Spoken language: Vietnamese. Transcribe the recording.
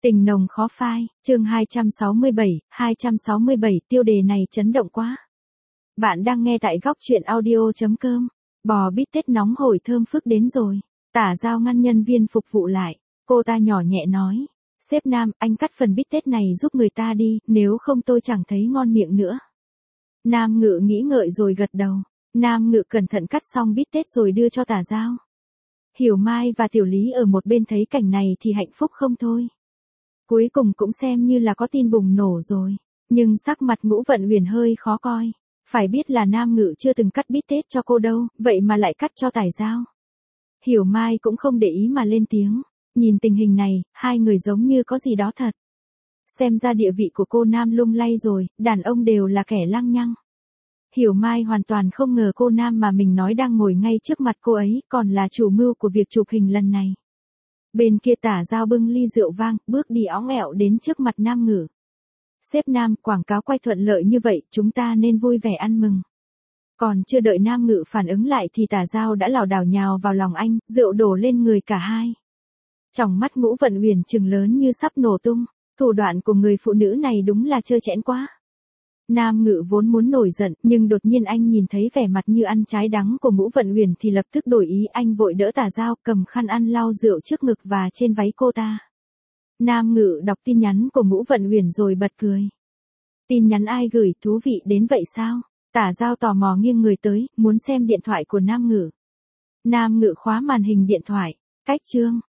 Tình nồng khó phai, chương 267, tiêu đề này chấn động quá. Bạn đang nghe tại góc truyện audio.com. Bò bít tết nóng hổi thơm phức đến rồi. Tả Giao ngăn nhân viên phục vụ lại. Cô ta nhỏ nhẹ nói. Sếp Nam, anh cắt phần bít tết này giúp người ta đi, nếu không tôi chẳng thấy ngon miệng nữa. Nam Ngự nghĩ ngợi rồi gật đầu. Nam Ngự cẩn thận cắt xong bít tết rồi đưa cho Tả Giao. Hiểu Mai và Tiểu Lý ở một bên thấy cảnh này thì hạnh phúc không thôi. Cuối cùng cũng xem như là có tin bùng nổ rồi. Nhưng sắc mặt Ngũ Vận Huyền hơi khó coi. Phải biết là Nam Ngự chưa từng cắt bít tết cho cô đâu, vậy mà lại cắt cho Tả Giao. Hiểu Mai cũng không để ý mà lên tiếng. Nhìn tình hình này, hai người giống như có gì đó thật. Xem ra địa vị của cô Nam lung lay rồi, đàn ông đều là kẻ lăng nhăng. Hiểu Mai hoàn toàn không ngờ cô Nam mà mình nói đang ngồi ngay trước mặt cô ấy còn là chủ mưu của việc chụp hình lần này. Bên kia Tả Giao bưng ly rượu vang, bước đi óng ẹo đến trước mặt Nam Ngự. Sếp Nam, quảng cáo quay thuận lợi như vậy, chúng ta nên vui vẻ ăn mừng. Còn chưa đợi Nam Ngự phản ứng lại thì Tả Giao đã lảo đảo nhào vào lòng anh, rượu đổ lên người cả hai. Trong mắt Ngũ Vận Huyền trừng lớn như sắp nổ tung, thủ đoạn của người phụ nữ này đúng là trơ trẽn quá. Nam Ngự vốn muốn nổi giận, nhưng đột nhiên anh nhìn thấy vẻ mặt như ăn trái đắng của Ngũ Vận Huyền thì lập tức đổi ý, anh vội đỡ Tả Giao, cầm khăn ăn lau rượu trước ngực và trên váy cô ta. Nam Ngự đọc tin nhắn của Ngũ Vận Huyền rồi bật cười. Tin nhắn ai gửi, thú vị đến vậy sao? Tả Giao tò mò nghiêng người tới, muốn xem điện thoại của Nam Ngự. Nam Ngự khóa màn hình điện thoại, cách chương.